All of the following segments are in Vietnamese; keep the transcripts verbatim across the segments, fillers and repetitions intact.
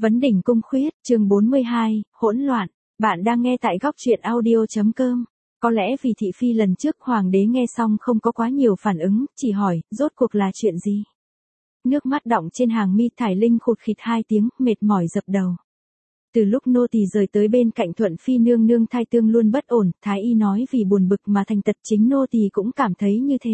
Vấn đỉnh cung khuyết, chương bốn mươi hai, hỗn loạn. Bạn đang nghe tại góc truyện audio.com. Có lẽ vì thị phi lần trước hoàng đế nghe xong không có quá nhiều phản ứng, chỉ hỏi, rốt cuộc là chuyện gì? Nước mắt đọng trên hàng mi Thải Linh khụt khịt hai tiếng, mệt mỏi dập đầu. Từ lúc nô tỳ rời tới bên cạnh Thuận Phi nương nương thai tương luôn bất ổn, Thái y nói vì buồn bực mà thành tật, chính nô tỳ cũng cảm thấy như thế.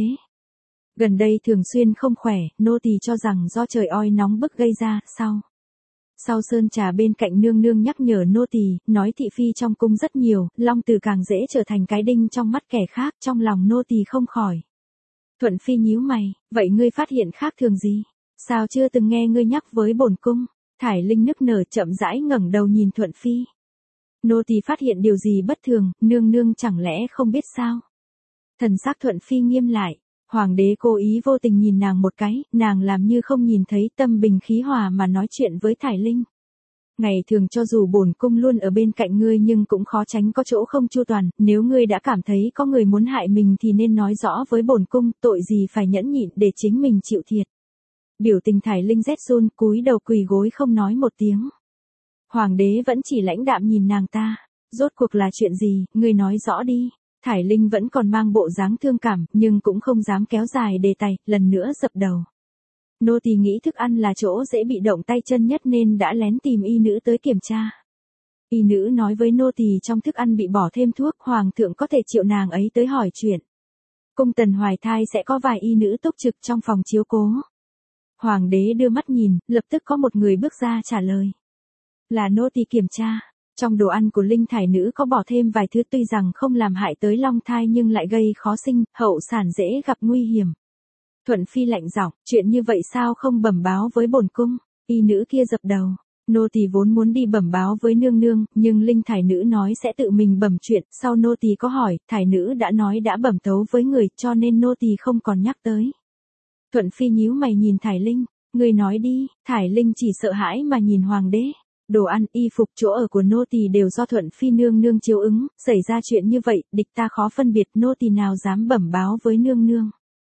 Gần đây thường xuyên không khỏe, nô tỳ cho rằng do trời oi nóng bức gây ra, sau. Sau sơn trà bên cạnh nương nương nhắc nhở nô tỳ, nói thị phi trong cung rất nhiều, long tử càng dễ trở thành cái đinh trong mắt kẻ khác, trong lòng nô tỳ không khỏi. Thuận Phi nhíu mày, vậy ngươi phát hiện khác thường gì? Sao chưa từng nghe ngươi nhắc với bổn cung? Thải Linh nức nở chậm rãi ngẩng đầu nhìn Thuận Phi. Nô tỳ phát hiện điều gì bất thường, nương nương chẳng lẽ không biết sao? Thần sắc Thuận Phi nghiêm lại. Hoàng đế cố ý vô tình nhìn nàng một cái, nàng làm như không nhìn thấy, tâm bình khí hòa mà nói chuyện với Thải Linh. Ngày thường cho dù bổn cung luôn ở bên cạnh ngươi nhưng cũng khó tránh có chỗ không chu toàn, nếu ngươi đã cảm thấy có người muốn hại mình thì nên nói rõ với bổn cung, tội gì phải nhẫn nhịn để chính mình chịu thiệt. Biểu tình Thải Linh rét run, cúi đầu quỳ gối không nói một tiếng. Hoàng đế vẫn chỉ lãnh đạm nhìn nàng ta, rốt cuộc là chuyện gì, ngươi nói rõ đi. Thải Linh vẫn còn mang bộ dáng thương cảm, nhưng cũng không dám kéo dài đề tài, lần nữa dập đầu. Nô tỳ nghĩ thức ăn là chỗ dễ bị động tay chân nhất nên đã lén tìm y nữ tới kiểm tra. Y nữ nói với nô tỳ trong thức ăn bị bỏ thêm thuốc, hoàng thượng có thể triệu nàng ấy tới hỏi chuyện. Cung tần hoài thai sẽ có vài y nữ túc trực trong phòng chiếu cố. Hoàng đế đưa mắt nhìn, lập tức có một người bước ra trả lời. Là nô tỳ kiểm tra. Trong đồ ăn của linh thải nữ có bỏ thêm vài thứ tuy rằng không làm hại tới long thai nhưng lại gây khó sinh, hậu sản dễ gặp nguy hiểm. Thuận Phi lạnh giọng, chuyện như vậy sao không bẩm báo với bổn cung? Y nữ kia dập đầu, nô tỳ vốn muốn đi bẩm báo với nương nương, nhưng linh thải nữ nói sẽ tự mình bẩm chuyện, sau nô tỳ có hỏi, thải nữ đã nói đã bẩm tấu với người, cho nên nô tỳ không còn nhắc tới. Thuận Phi nhíu mày nhìn Thải Linh, người nói đi. Thải Linh chỉ sợ hãi mà nhìn hoàng đế. Đồ ăn, y phục, chỗ ở của nô tỳ đều do Thuận Phi nương nương chiếu ứng, xảy ra chuyện như vậy, địch ta khó phân biệt, nô tỳ nào dám bẩm báo với nương nương.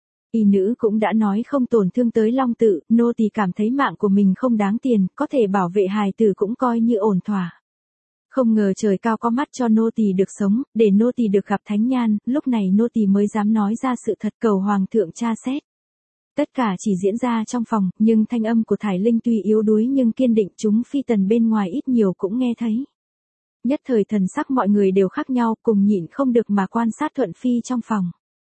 Y nữ cũng đã nói không tổn thương tới long tự, nô tỳ cảm thấy mạng của mình không đáng tiền, có thể bảo vệ hài tử cũng coi như ổn thỏa. Không ngờ trời cao có mắt cho nô tỳ được sống, để nô tỳ được gặp thánh nhan, lúc này nô tỳ mới dám nói ra sự thật, cầu hoàng thượng tra xét. Tất cả chỉ diễn ra trong phòng, nhưng thanh âm của Thải Linh tuy yếu đuối nhưng kiên định, chúng phi tần bên ngoài ít nhiều cũng nghe thấy. Nhất thời thần sắc mọi người đều khác nhau, cùng nhịn không được mà quan sát Thuận Phi trong phòng.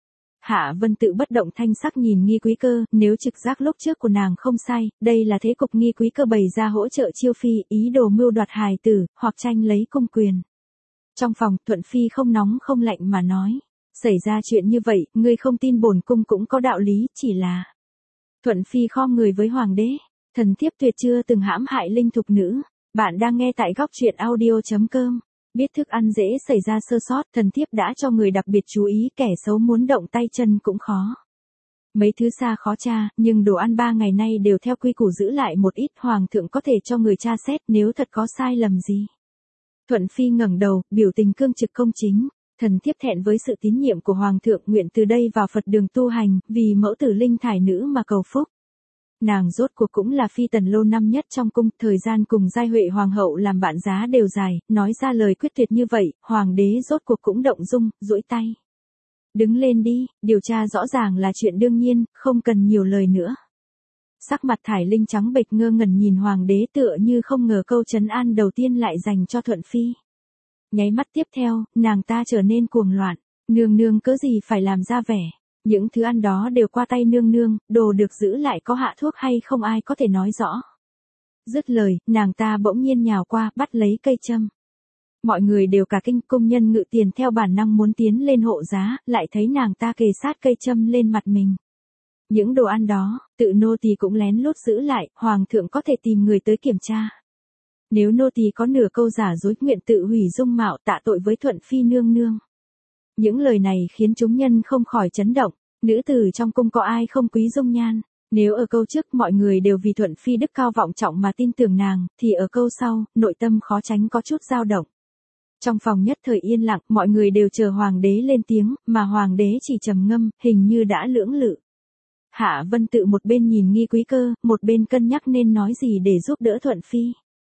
Hạ Vân Tự bất động thanh sắc nhìn Nghi Quý Cơ, nếu trực giác lúc trước của nàng không sai, đây là thế cục Nghi Quý Cơ bày ra hỗ trợ Chiêu Phi, ý đồ mưu đoạt hài tử, hoặc tranh lấy cung quyền. Trong phòng, Thuận Phi không nóng không lạnh mà nói, xảy ra chuyện như vậy, ngươi không tin bổn cung cũng có đạo lý, chỉ là... Thuận Phi khom người với hoàng đế, thần thiếp tuyệt chưa từng hãm hại linh thục nữ. Bạn đang nghe tại góc truyện audio.com. Biết thức ăn dễ xảy ra sơ sót, thần thiếp đã cho người đặc biệt chú ý, kẻ xấu muốn động tay chân cũng khó. Mấy thứ xa khó tra, nhưng đồ ăn ba ngày nay đều theo quy củ giữ lại một ít, hoàng thượng có thể cho người tra xét nếu thật có sai lầm gì. Thuận Phi ngẩng đầu, biểu tình cương trực công chính. Thần thiếp thẹn với sự tín nhiệm của hoàng thượng, nguyện từ đây vào Phật đường tu hành, vì mẫu tử linh thải nữ mà cầu phúc. Nàng rốt cuộc cũng là phi tần lâu năm nhất trong cung, thời gian cùng giai huệ hoàng hậu làm bạn giá đều dài, nói ra lời quyết tuyệt như vậy, hoàng đế rốt cuộc cũng động dung, duỗi tay. Đứng lên đi, điều tra rõ ràng là chuyện đương nhiên, không cần nhiều lời nữa. Sắc mặt Thải Linh trắng bệch ngơ ngẩn nhìn hoàng đế, tựa như không ngờ câu trấn an đầu tiên lại dành cho Thuận Phi. Nháy mắt tiếp theo, nàng ta trở nên cuồng loạn, nương nương cớ gì phải làm ra vẻ, những thứ ăn đó đều qua tay nương nương, đồ được giữ lại có hạ thuốc hay không ai có thể nói rõ. Dứt lời, nàng ta bỗng nhiên nhào qua, bắt lấy cây châm. Mọi người đều cả kinh, công nhân ngự tiền theo bản năng muốn tiến lên hộ giá, lại thấy nàng ta kề sát cây châm lên mặt mình. Những đồ ăn đó, tự nô tỳ cũng lén lút giữ lại, hoàng thượng có thể tìm người tới kiểm tra. Nếu nô tỳ có nửa câu giả dối, nguyện tự hủy dung mạo, tạ tội với Thuận Phi nương nương. Những lời này khiến chúng nhân không khỏi chấn động, nữ tử trong cung có ai không quý dung nhan, nếu ở câu trước mọi người đều vì Thuận Phi đức cao vọng trọng mà tin tưởng nàng, thì ở câu sau, nội tâm khó tránh có chút dao động. Trong phòng nhất thời yên lặng, mọi người đều chờ hoàng đế lên tiếng, mà hoàng đế chỉ trầm ngâm, hình như đã lưỡng lự. Hạ Vân Tự một bên nhìn Nghi Quý Cơ, một bên cân nhắc nên nói gì để giúp đỡ Thuận Phi.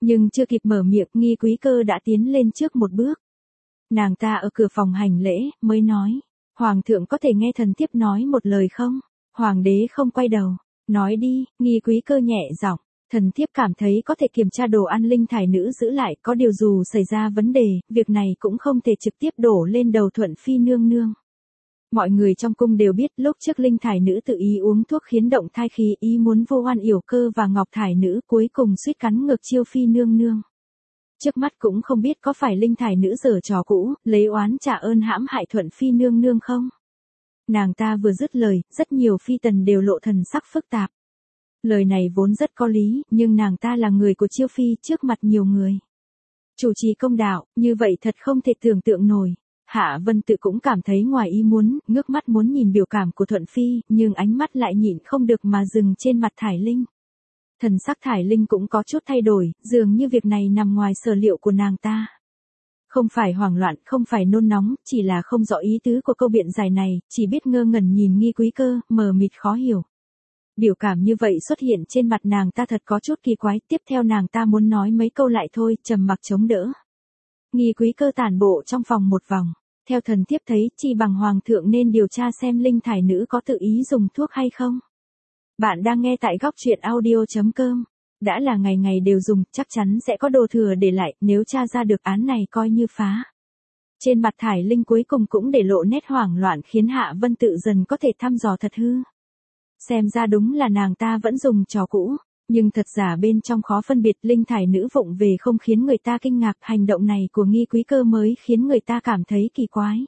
Nhưng chưa kịp mở miệng, Nghi Quý Cơ đã tiến lên trước một bước. Nàng ta ở cửa phòng hành lễ, mới nói, Hoàng thượng có thể nghe thần thiếp nói một lời không? Hoàng đế không quay đầu, nói đi, Nghi Quý Cơ nhẹ giọng, thần thiếp cảm thấy có thể kiểm tra đồ ăn linh thải nữ giữ lại, có điều dù xảy ra vấn đề, việc này cũng không thể trực tiếp đổ lên đầu Thuận Phi nương nương. Mọi người trong cung đều biết lúc trước linh thải nữ tự ý uống thuốc khiến động thai khí, ý muốn vô oan yểu cơ và ngọc thải nữ cuối cùng suýt cắn ngược Chiêu Phi nương nương. Trước mắt cũng không biết có phải linh thải nữ giở trò cũ, lấy oán trả ơn hãm hại Thuận Phi nương nương không? Nàng ta vừa dứt lời, rất nhiều phi tần đều lộ thần sắc phức tạp. Lời này vốn rất có lý, nhưng nàng ta là người của Chiêu Phi trước mặt nhiều người. Chủ trì công đạo, như vậy thật không thể tưởng tượng nổi. Hạ Vân Tự cũng cảm thấy ngoài ý muốn, ngước mắt muốn nhìn biểu cảm của Thuận Phi, nhưng ánh mắt lại nhịn không được mà dừng trên mặt Thải Linh. Thần sắc Thải Linh cũng có chút thay đổi, dường như việc này nằm ngoài sở liệu của nàng ta. Không phải hoảng loạn, không phải nôn nóng, chỉ là không rõ ý tứ của câu biện giải này, chỉ biết ngơ ngẩn nhìn Nghi Quý Cơ, mờ mịt khó hiểu. Biểu cảm như vậy xuất hiện trên mặt nàng ta thật có chút kỳ quái, tiếp theo nàng ta muốn nói mấy câu lại thôi, trầm mặc chống đỡ. Nghi Quý Cơ tản bộ trong phòng một vòng, theo thần thiếp thấy, chi bằng hoàng thượng nên điều tra xem linh thải nữ có tự ý dùng thuốc hay không. Bạn đang nghe tại góc truyện audio chấm com. Đã là ngày ngày đều dùng, chắc chắn sẽ có đồ thừa để lại, nếu tra ra được án này coi như phá. Trên mặt Thải Linh cuối cùng cũng để lộ nét hoảng loạn khiến Hạ Vân Tự dần có thể thăm dò thật hư. Xem ra đúng là nàng ta vẫn dùng trò cũ, nhưng thật giả bên trong khó phân biệt, linh thải nữ vụng về không khiến người ta kinh ngạc, hành động này của Nghi Quý Cơ mới khiến người ta cảm thấy kỳ quái.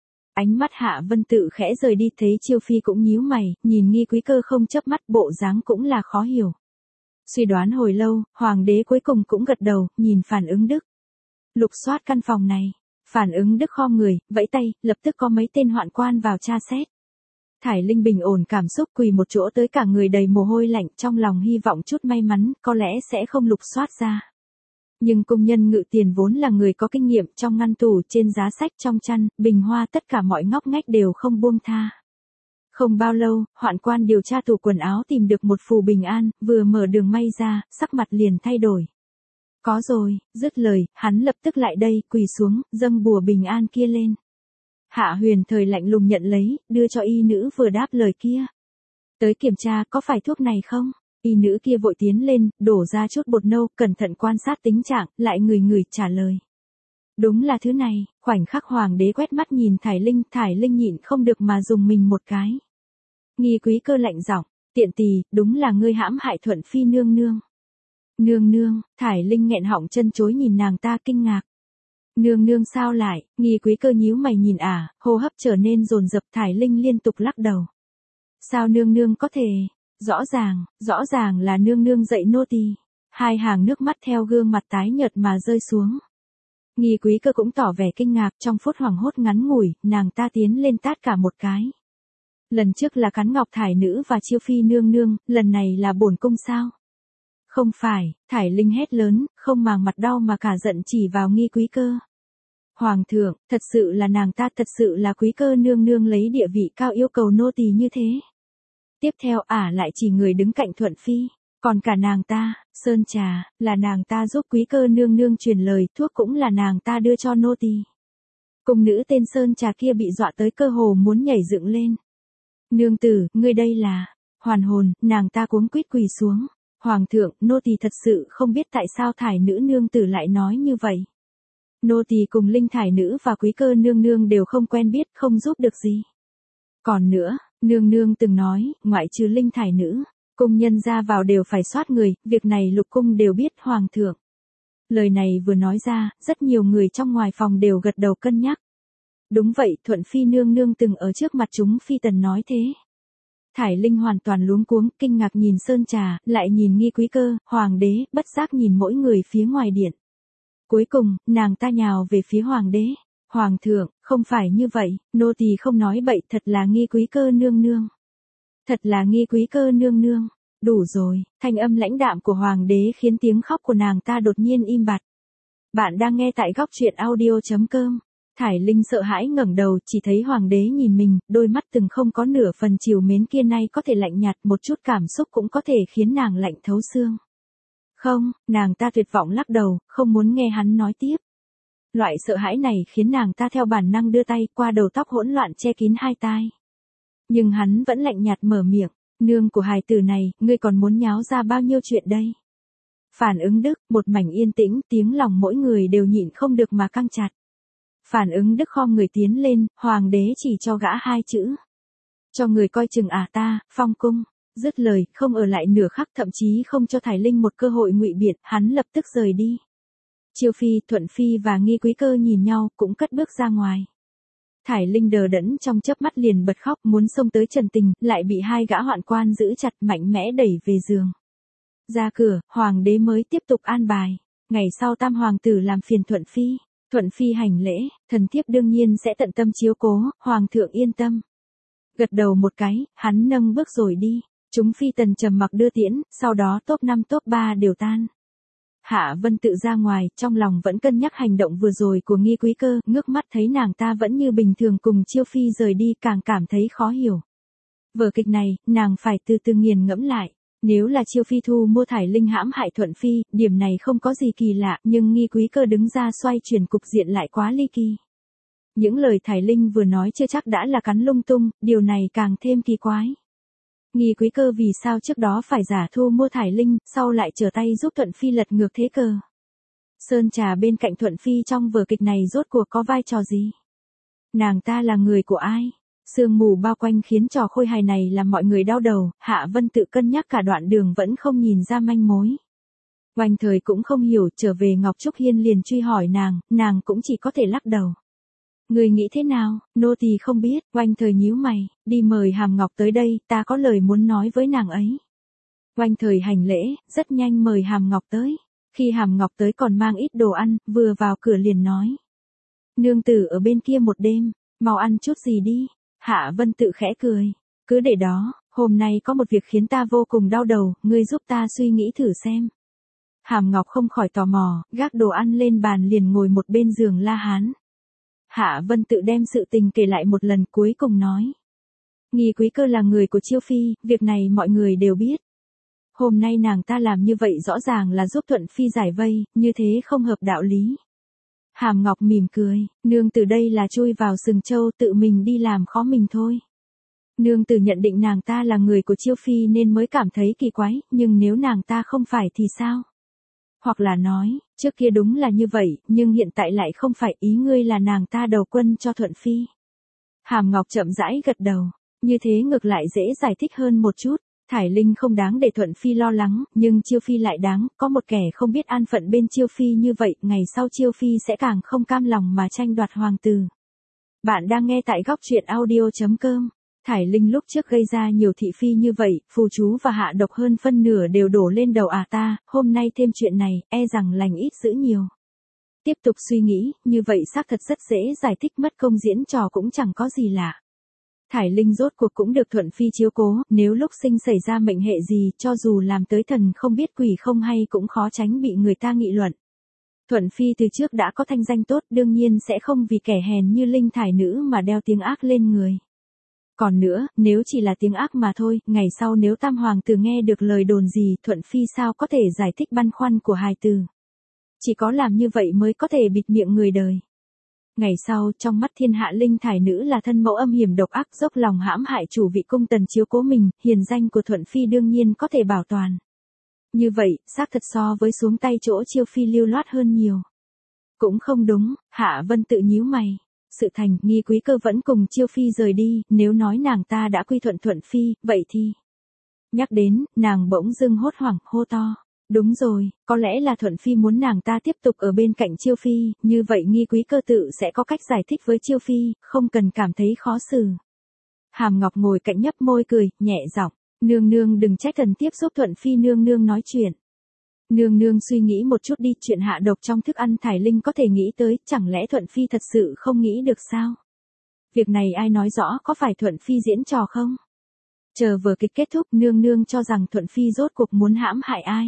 Ánh mắt Hạ Vân Tự khẽ rời đi, thấy Chiêu Phi cũng nhíu mày, nhìn Nghi Quý Cơ không chớp mắt, bộ dáng cũng là khó hiểu. Suy đoán hồi lâu, hoàng đế cuối cùng cũng gật đầu, nhìn Phản Ứng Đức. Lục soát căn phòng này, Phản Ứng Đức khom người, vẫy tay, lập tức có mấy tên hoạn quan vào tra xét. Thải Linh bình ổn cảm xúc, quỳ một chỗ tới cả người đầy mồ hôi lạnh, trong lòng hy vọng chút may mắn, có lẽ sẽ không lục soát ra. Nhưng công nhân Ngự Tiền vốn là người có kinh nghiệm, trong ngăn tủ, trên giá sách, trong chăn, bình hoa, tất cả mọi ngóc ngách đều không buông tha. Không bao lâu, hoạn quan điều tra tủ quần áo tìm được một phù bình an, vừa mở đường may ra, sắc mặt liền thay đổi. Có rồi, dứt lời, hắn lập tức lại đây, quỳ xuống, dâng bùa bình an kia lên. Hạ Huyền Thời lạnh lùng nhận lấy, đưa cho y nữ vừa đáp lời kia. Tới kiểm tra, có phải thuốc này không? Y nữ kia vội tiến lên, đổ ra chút bột nâu, cẩn thận quan sát tính trạng, lại ngửi ngửi trả lời. Đúng là thứ này. Khoảnh khắc hoàng đế quét mắt nhìn Thải Linh, Thải Linh nhịn không được mà dùng mình một cái. Nghi Quý Cơ lạnh giọng, tiện tỳ, đúng là ngươi hãm hại Thuận Phi nương nương. Nương nương, Thải Linh nghẹn họng chân chối nhìn nàng ta kinh ngạc. Nương nương sao lại? Nghi Quý Cơ nhíu mày nhìn ả, à, hô hấp trở nên dồn dập. Thải Linh liên tục lắc đầu. Sao nương nương có thể? Rõ ràng, rõ ràng là nương nương dạy nô tỳ. Hai hàng nước mắt theo gương mặt tái nhợt mà rơi xuống. Nghi Quý Cơ cũng tỏ vẻ kinh ngạc, trong phút hoảng hốt ngắn ngủi, nàng ta tiến lên tát cả một cái. Lần trước là cắn ngọc thải nữ và Chiêu Phi nương nương, lần này là bổn cung sao? Không phải, Thải Linh hét lớn, không màng mặt đau mà cả giận chỉ vào Nghi Quý Cơ. Hoàng thượng, thật sự là nàng ta, thật sự là Quý Cơ nương nương lấy địa vị cao yêu cầu nô tỳ như thế. Tiếp theo ả lại chỉ người đứng cạnh Thuận Phi, còn cả nàng ta, sơn trà, là nàng ta giúp Quý Cơ nương nương truyền lời, thuốc cũng là nàng ta đưa cho nô tỳ. Cung nữ tên sơn trà kia bị dọa tới cơ hồ muốn nhảy dựng lên. Nương tử, ngươi đây là, hoàn hồn, nàng ta cuống quýt quỳ xuống. Hoàng thượng, nô tỳ thật sự không biết tại sao Thải nữ nương tử lại nói như vậy. Nô tỳ cùng linh thải nữ và Quý Cơ nương nương đều không quen biết, không giúp được gì. Còn nữa, nương nương từng nói, ngoại trừ linh thải nữ, cung nhân ra vào đều phải soát người, việc này lục cung đều biết. Hoàng thượng. Lời này vừa nói ra, rất nhiều người trong ngoài phòng đều gật đầu cân nhắc. Đúng vậy, Thuận Phi nương nương từng ở trước mặt chúng phi tần nói thế. Thải Linh hoàn toàn luống cuống, kinh ngạc nhìn sơn trà, lại nhìn Nghi Quý Cơ, hoàng đế, bất giác nhìn mỗi người phía ngoài điện. Cuối cùng, nàng ta nhào về phía hoàng đế. Hoàng thượng, không phải như vậy, nô tỳ không nói bậy, thật là Nghi Quý Cơ nương nương. Thật là Nghi Quý Cơ nương nương. Đủ rồi, thanh âm lãnh đạm của hoàng đế khiến tiếng khóc của nàng ta đột nhiên im bặt. Bạn đang nghe tại góc truyện audio chấm com. Thải Linh sợ hãi ngẩng đầu, chỉ thấy hoàng đế nhìn mình, đôi mắt từng không có nửa phần trìu mến kia nay có thể lạnh nhạt, một chút cảm xúc cũng có thể khiến nàng lạnh thấu xương. Không, nàng ta tuyệt vọng lắc đầu, không muốn nghe hắn nói tiếp. Loại sợ hãi này khiến nàng ta theo bản năng đưa tay qua đầu tóc hỗn loạn che kín hai tai. Nhưng hắn vẫn lạnh nhạt mở miệng, nương của hài tử này, ngươi còn muốn nháo ra bao nhiêu chuyện đây? Phản ứng Đức, một mảnh yên tĩnh, tiếng lòng mỗi người đều nhịn không được mà căng chặt. Phản ứng Đức khom người tiến lên, hoàng đế chỉ cho gã hai chữ. Cho người coi chừng à ta, phong cung. Dứt lời, không ở lại nửa khắc, thậm chí không cho Thải Linh một cơ hội ngụy biện, hắn lập tức rời đi. Chiêu Phi, Thuận Phi và Nghi Quý Cơ nhìn nhau, cũng cất bước ra ngoài. Thải Linh đờ đẫn trong chớp mắt liền bật khóc, muốn xông tới Trần Tình, lại bị hai gã hoạn quan giữ chặt mạnh mẽ đẩy về giường. Ra cửa, hoàng đế mới tiếp tục an bài. Ngày sau tam hoàng tử làm phiền Thuận Phi. Thuận Phi hành lễ, thần thiếp đương nhiên sẽ tận tâm chiếu cố, hoàng thượng yên tâm. Gật đầu một cái, hắn nâng bước rồi đi. Chúng phi tần trầm mặc đưa tiễn, sau đó top năm top ba đều tan. Hạ Vân Tự ra ngoài, trong lòng vẫn cân nhắc hành động vừa rồi của Nghi Quý Cơ, ngước mắt thấy nàng ta vẫn như bình thường cùng Chiêu Phi rời đi, càng cảm thấy khó hiểu. Vở kịch này, nàng phải từ từ nghiền ngẫm lại. Nếu là Chiêu Phi thu mua Thải Linh hãm hại Thuận Phi, điểm này không có gì kỳ lạ, nhưng Nghi Quý Cơ đứng ra xoay chuyển cục diện lại quá ly kỳ. Những lời Thải Linh vừa nói chưa chắc đã là cắn lung tung, điều này càng thêm kỳ quái. Nghi Quý Cơ vì sao trước đó phải giả thu mua Thải Linh, sau lại trở tay giúp Thuận Phi lật ngược thế cờ. Sơn Trà bên cạnh Thuận Phi trong vở kịch này rốt cuộc có vai trò gì? Nàng ta là người của ai? Sương mù bao quanh khiến trò khôi hài này làm mọi người đau đầu, Hạ Vân Tự cân nhắc cả đoạn đường vẫn không nhìn ra manh mối. Oanh Thời cũng không hiểu, trở về Ngọc Trúc Hiên liền truy hỏi nàng, nàng cũng chỉ có thể lắc đầu. Người nghĩ thế nào, nô tỳ không biết, Oanh Thời nhíu mày, đi mời Hàm Ngọc tới đây, ta có lời muốn nói với nàng ấy. Oanh Thời hành lễ, rất nhanh mời Hàm Ngọc tới. Khi Hàm Ngọc tới còn mang ít đồ ăn, vừa vào cửa liền nói. Nương tử ở bên kia một đêm, mau ăn chút gì đi. Hạ Vân Tự khẽ cười, cứ để đó, hôm nay có một việc khiến ta vô cùng đau đầu, ngươi giúp ta suy nghĩ thử xem. Hàm Ngọc không khỏi tò mò, gác đồ ăn lên bàn liền ngồi một bên giường La Hán. Hạ Vân Tự đem sự tình kể lại một lần cuối cùng nói. Nghi Quý Cơ là người của Chiêu Phi, việc này mọi người đều biết. Hôm nay nàng ta làm như vậy rõ ràng là giúp Thuận Phi giải vây, như thế không hợp đạo lý. Hàm Ngọc mỉm cười, nương từ đây là chui vào sừng trâu tự mình đi làm khó mình thôi. Nương tử nhận định nàng ta là người của Chiêu Phi nên mới cảm thấy kỳ quái, nhưng nếu nàng ta không phải thì sao? Hoặc là nói, trước kia đúng là như vậy, nhưng hiện tại lại không phải, ý ngươi là nàng ta đầu quân cho Thuận Phi. Hàm Ngọc chậm rãi gật đầu, như thế ngược lại dễ giải thích hơn một chút. Thải Linh không đáng để Thuận Phi lo lắng, nhưng Chiêu Phi lại đáng, có một kẻ không biết an phận bên Chiêu Phi như vậy, ngày sau Chiêu Phi sẽ càng không cam lòng mà tranh đoạt hoàng tử. Bạn đang nghe tại góc truyện audio chấm com. Thải Linh lúc trước gây ra nhiều thị phi như vậy, phù chú và hạ độc hơn phân nửa đều đổ lên đầu à ta, hôm nay thêm chuyện này, e rằng lành ít dữ nhiều. Tiếp tục suy nghĩ, như vậy xác thật rất dễ giải thích, mất công diễn trò cũng chẳng có gì lạ. Thải Linh rốt cuộc cũng được Thuận Phi chiếu cố, nếu lúc sinh xảy ra mệnh hệ gì, cho dù làm tới thần không biết quỷ không hay cũng khó tránh bị người ta nghị luận. Thuận Phi từ trước đã có thanh danh tốt, đương nhiên sẽ không vì kẻ hèn như Linh Thải nữ mà đeo tiếng ác lên người. Còn nữa, nếu chỉ là tiếng ác mà thôi, ngày sau nếu tam hoàng tử nghe được lời đồn gì, Thuận Phi sao có thể giải thích băn khoăn của hài tử. Chỉ có làm như vậy mới có thể bịt miệng người đời. Ngày sau, trong mắt thiên hạ Linh Thải nữ là thân mẫu âm hiểm độc ác, dốc lòng hãm hại chủ vị cung tần chiếu cố mình, hiền danh của Thuận Phi đương nhiên có thể bảo toàn. Như vậy, xác thật so với xuống tay chỗ Chiêu Phi lưu loát hơn nhiều. Cũng không đúng, Hạ Vân Tự nhíu mày. Sự thành, Nghi Quý Cơ vẫn cùng Chiêu Phi rời đi, nếu nói nàng ta đã quy thuận Thuận Phi, vậy thì... Nhắc đến, nàng bỗng dưng hốt hoảng, hô to. Đúng rồi, có lẽ là Thuận Phi muốn nàng ta tiếp tục ở bên cạnh Chiêu Phi, như vậy Nghi Quý Cơ tự sẽ có cách giải thích với Chiêu Phi, không cần cảm thấy khó xử. Hàm Ngọc ngồi cạnh nhấp môi cười, nhẹ giọng, nương nương đừng trách thần tiếp giúp Thuận Phi nương nương nói chuyện. Nương nương suy nghĩ một chút đi, chuyện hạ độc trong thức ăn Thải Linh có thể nghĩ tới, chẳng lẽ Thuận Phi thật sự không nghĩ được sao? Việc này ai nói rõ, có phải Thuận Phi diễn trò không? Chờ vở kịch kết thúc, nương nương cho rằng Thuận Phi rốt cuộc muốn hãm hại ai?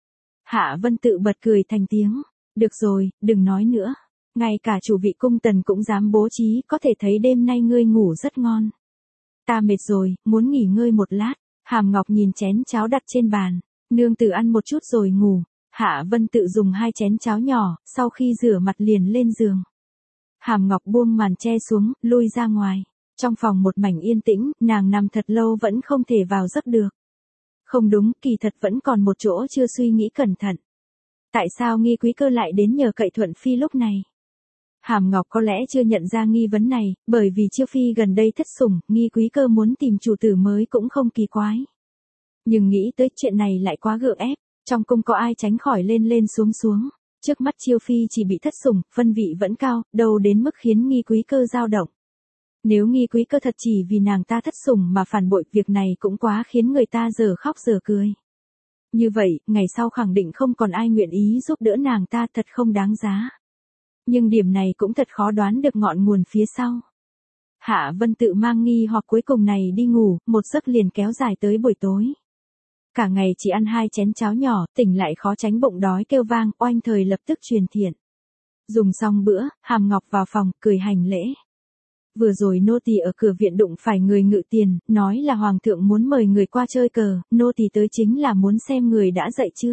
Hạ Vân Tự bật cười thành tiếng. Được rồi, đừng nói nữa. Ngay cả chủ vị cung tần cũng dám bố trí, có thể thấy đêm nay ngươi ngủ rất ngon. Ta mệt rồi, muốn nghỉ ngơi một lát. Hàm Ngọc nhìn chén cháo đặt trên bàn. Nương tử ăn một chút rồi ngủ. Hạ Vân Tự dùng hai chén cháo nhỏ, sau khi rửa mặt liền lên giường. Hàm Ngọc buông màn che xuống, lui ra ngoài. Trong phòng một mảnh yên tĩnh, nàng nằm thật lâu vẫn không thể vào giấc được. Không đúng, kỳ thật vẫn còn một chỗ chưa suy nghĩ cẩn thận. Tại sao Nghi Quý Cơ lại đến nhờ cậy Thuận Phi lúc này? Hàm Ngọc có lẽ chưa nhận ra nghi vấn này, bởi vì Chiêu Phi gần đây thất sủng, Nghi Quý Cơ muốn tìm chủ tử mới cũng không kỳ quái. Nhưng nghĩ tới chuyện này lại quá gượng ép, trong cung có ai tránh khỏi lên lên xuống xuống. Trước mắt Chiêu Phi chỉ bị thất sủng, phân vị vẫn cao, đâu đến mức khiến Nghi Quý Cơ dao động. Nếu Nghi Quý Cơ thật chỉ vì nàng ta thất sủng mà phản bội, việc này cũng quá khiến người ta giờ khóc giờ cười. Như vậy, ngày sau khẳng định không còn ai nguyện ý giúp đỡ nàng ta, thật không đáng giá. Nhưng điểm này cũng thật khó đoán được ngọn nguồn phía sau. Hạ Vân Tự mang nghi hoặc cuối cùng này đi ngủ, một giấc liền kéo dài tới buổi tối. Cả ngày chỉ ăn hai chén cháo nhỏ, tỉnh lại khó tránh bụng đói kêu vang, oanh thời lập tức truyền thiện. Dùng xong bữa, Hàm Ngọc vào phòng, cười hành lễ. Vừa rồi nô tỳ ở cửa viện đụng phải người ngự tiền, nói là hoàng thượng muốn mời người qua chơi cờ, nô tỳ tới chính là muốn xem người đã dậy chưa.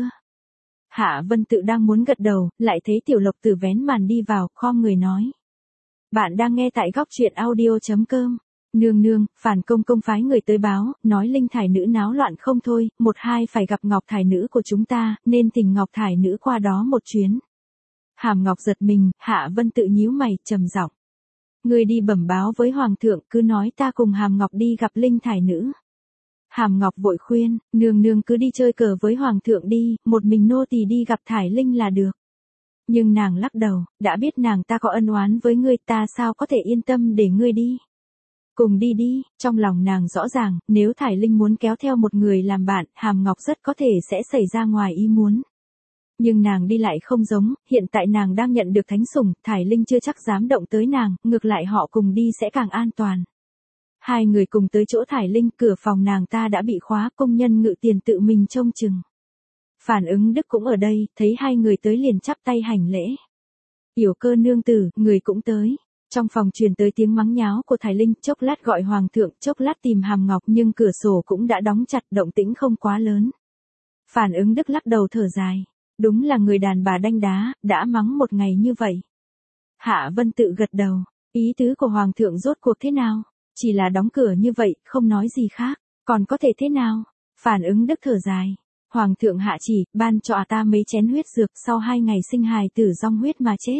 Hạ Vân Tự đang muốn gật đầu, lại thấy Tiểu Lộc Tử vén màn đi vào, khom người nói. Bạn đang nghe tại góc truyện audio.com. Nương nương, Phản công công phái người tới báo, nói Linh Thải Nữ náo loạn không thôi, một hai phải gặp Ngọc Thải Nữ của chúng ta, nên thỉnh Ngọc Thải Nữ qua đó một chuyến. Hàm Ngọc giật mình, Hạ Vân Tự nhíu mày, trầm giọng. Người đi bẩm báo với Hoàng thượng, cứ nói ta cùng Hàm Ngọc đi gặp Linh Thải Nữ. Hàm Ngọc vội khuyên, nương nương cứ đi chơi cờ với Hoàng thượng đi, một mình nô tỳ đi gặp Thải Linh là được. Nhưng nàng lắc đầu, đã biết nàng ta có ân oán với ngươi, ta sao có thể yên tâm để ngươi đi. Cùng đi đi, trong lòng nàng rõ ràng, nếu Thải Linh muốn kéo theo một người làm bạn, Hàm Ngọc rất có thể sẽ xảy ra ngoài ý muốn. Nhưng nàng đi lại không giống, hiện tại nàng đang nhận được thánh sủng, Thải Linh chưa chắc dám động tới nàng, ngược lại họ cùng đi sẽ càng an toàn. Hai người cùng tới chỗ Thải Linh, cửa phòng nàng ta đã bị khóa, công nhân ngự tiền tự mình trông chừng. Phản Ứng Đức cũng ở đây, thấy hai người tới liền chắp tay hành lễ. Yểu Cơ nương tử, người cũng tới. Trong phòng truyền tới tiếng mắng nháo của Thải Linh, chốc lát gọi Hoàng thượng, chốc lát tìm Hàm Ngọc, nhưng cửa sổ cũng đã đóng chặt, động tĩnh không quá lớn. Phản Ứng Đức lắc đầu thở dài. Đúng là người đàn bà đanh đá, đã mắng một ngày như vậy. Hạ Vân Tự gật đầu, ý tứ của Hoàng thượng rốt cuộc thế nào? Chỉ là đóng cửa như vậy, không nói gì khác, còn có thể thế nào? Phản Ứng Đức thở dài. Hoàng thượng hạ chỉ, ban cho à ta mấy chén huyết dược, sau hai ngày sinh hài tử dong huyết mà chết.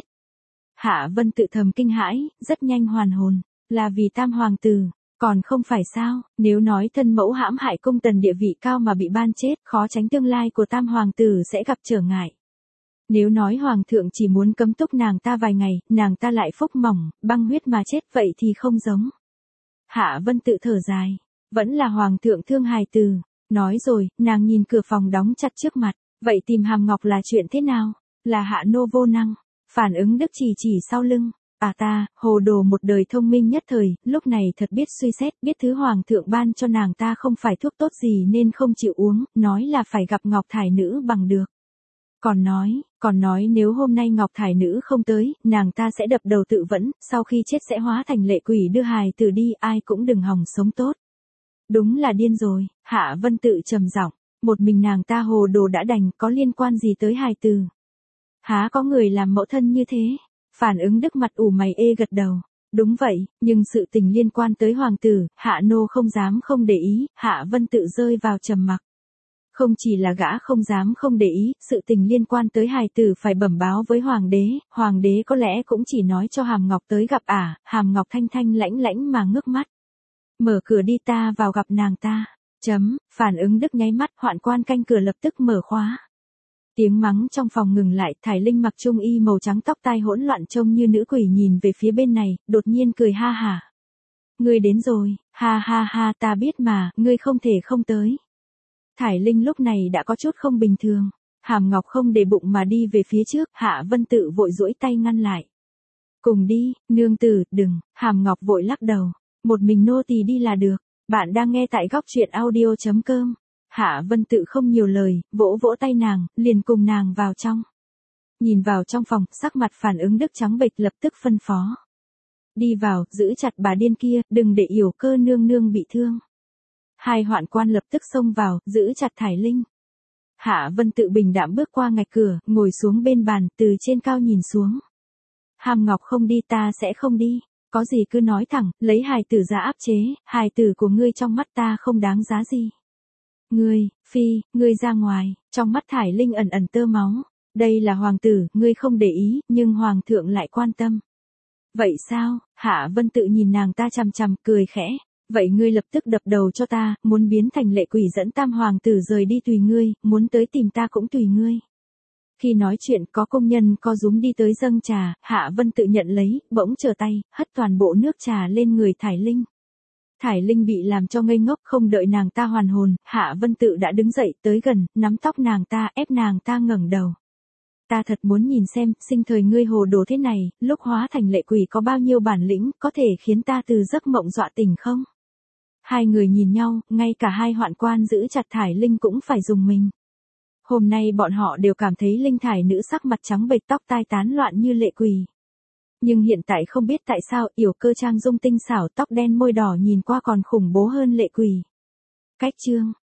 Hạ Vân Tự thầm kinh hãi, rất nhanh hoàn hồn, là vì tam hoàng tử, còn không phải sao, nếu nói thân mẫu hãm hại cung tần địa vị cao mà bị ban chết, khó tránh tương lai của tam hoàng tử sẽ gặp trở ngại. Nếu nói hoàng thượng chỉ muốn cấm túc nàng ta vài ngày, nàng ta lại phúc mỏng, băng huyết mà chết, vậy thì không giống. Hạ Vân Tự thở dài, vẫn là hoàng thượng thương hài tử. Nói rồi, nàng nhìn cửa phòng đóng chặt trước mặt, vậy tìm Hàm Ngọc là chuyện thế nào? Là hạ nô vô năng. Phản Ứng Đức chỉ chỉ sau lưng. À ta, hồ đồ một đời thông minh nhất thời, lúc này thật biết suy xét, biết thứ hoàng thượng ban cho nàng ta không phải thuốc tốt gì nên không chịu uống, nói là phải gặp Ngọc Thải Nữ bằng được. Còn nói, còn nói nếu hôm nay Ngọc Thải Nữ không tới, nàng ta sẽ đập đầu tự vẫn, sau khi chết sẽ hóa thành lệ quỷ đưa hài tử đi, ai cũng đừng hòng sống tốt. Đúng là điên rồi, Hạ Vân Tự trầm giọng, một mình nàng ta hồ đồ đã đành, có liên quan gì tới hài tử? Há có người làm mẫu thân như thế? Phản Ứng Đức mặt ủ mày ê gật đầu. Đúng vậy, nhưng sự tình liên quan tới hoàng tử, Hạ nô không dám không để ý, Hạ Vân Tự rơi vào trầm mặc. Không chỉ là gã không dám không để ý, sự tình liên quan tới hài tử phải bẩm báo với hoàng đế, hoàng đế có lẽ cũng chỉ nói cho Hàm Ngọc tới gặp ả, à, Hàm Ngọc thanh thanh lãnh lãnh mà ngước mắt. Mở cửa đi, ta vào gặp nàng ta. Chấm, Phản Ứng Đức nháy mắt, hoạn quan canh cửa lập tức mở khóa. Tiếng mắng trong phòng ngừng lại, Thải Linh mặc trung y màu trắng, tóc tai hỗn loạn trông như nữ quỷ nhìn về phía bên này, đột nhiên cười ha hả. Ngươi đến rồi, ha ha ha, ta biết mà, ngươi không thể không tới. Thải Linh lúc này đã có chút không bình thường. Hàm Ngọc không để bụng mà đi về phía trước, Hạ Vân Tự vội duỗi tay ngăn lại. Cùng đi, nương tử, đừng, Hàm Ngọc vội lắc đầu. Một mình nô tỳ đi là được. Bạn đang nghe tại góc truyện audio.com. Hạ Vân Tự không nhiều lời, vỗ vỗ tay nàng, liền cùng nàng vào trong. Nhìn vào trong phòng, sắc mặt Phản Ứng Đức trắng bệch, lập tức phân phó. Đi vào, giữ chặt bà điên kia, đừng để Yểu Cơ nương nương bị thương. Hai hoạn quan lập tức xông vào, giữ chặt Thải Linh. Hạ Vân Tự bình đạm bước qua ngạch cửa, ngồi xuống bên bàn, từ trên cao nhìn xuống. Hàm Ngọc không đi ta sẽ không đi, có gì cứ nói thẳng, lấy hài tử ra áp chế, hài tử của ngươi trong mắt ta không đáng giá gì. Ngươi, phi, ngươi ra ngoài, trong mắt Thải Linh ẩn ẩn tơ máu, đây là hoàng tử, ngươi không để ý, nhưng hoàng thượng lại quan tâm. Vậy sao? Hạ Vân Tự nhìn nàng ta chằm chằm, cười khẽ. Vậy ngươi lập tức đập đầu cho ta, muốn biến thành lệ quỷ dẫn tam hoàng tử rời đi tùy ngươi, muốn tới tìm ta cũng tùy ngươi. Khi nói chuyện có công nhân co rúm đi tới dâng trà, Hạ Vân Tự nhận lấy, bỗng trở tay, hất toàn bộ nước trà lên người Thải Linh. Thải Linh bị làm cho ngây ngốc, không đợi nàng ta hoàn hồn, Hạ Vân Tự đã đứng dậy tới gần, nắm tóc nàng ta, ép nàng ta ngẩng đầu. Ta thật muốn nhìn xem, sinh thời ngươi hồ đồ thế này, lúc hóa thành lệ quỷ có bao nhiêu bản lĩnh, có thể khiến ta từ giấc mộng dọa tỉnh không? Hai người nhìn nhau, ngay cả hai hoạn quan giữ chặt Thải Linh cũng phải dùng mình. Hôm nay bọn họ đều cảm thấy Linh Thải nữ sắc mặt trắng bệch, tóc tai tán loạn như lệ quỷ. Nhưng hiện tại không biết tại sao, yểu cơ trang dung tinh xảo, tóc đen môi đỏ nhìn qua còn khủng bố hơn lệ quỷ. Cách chương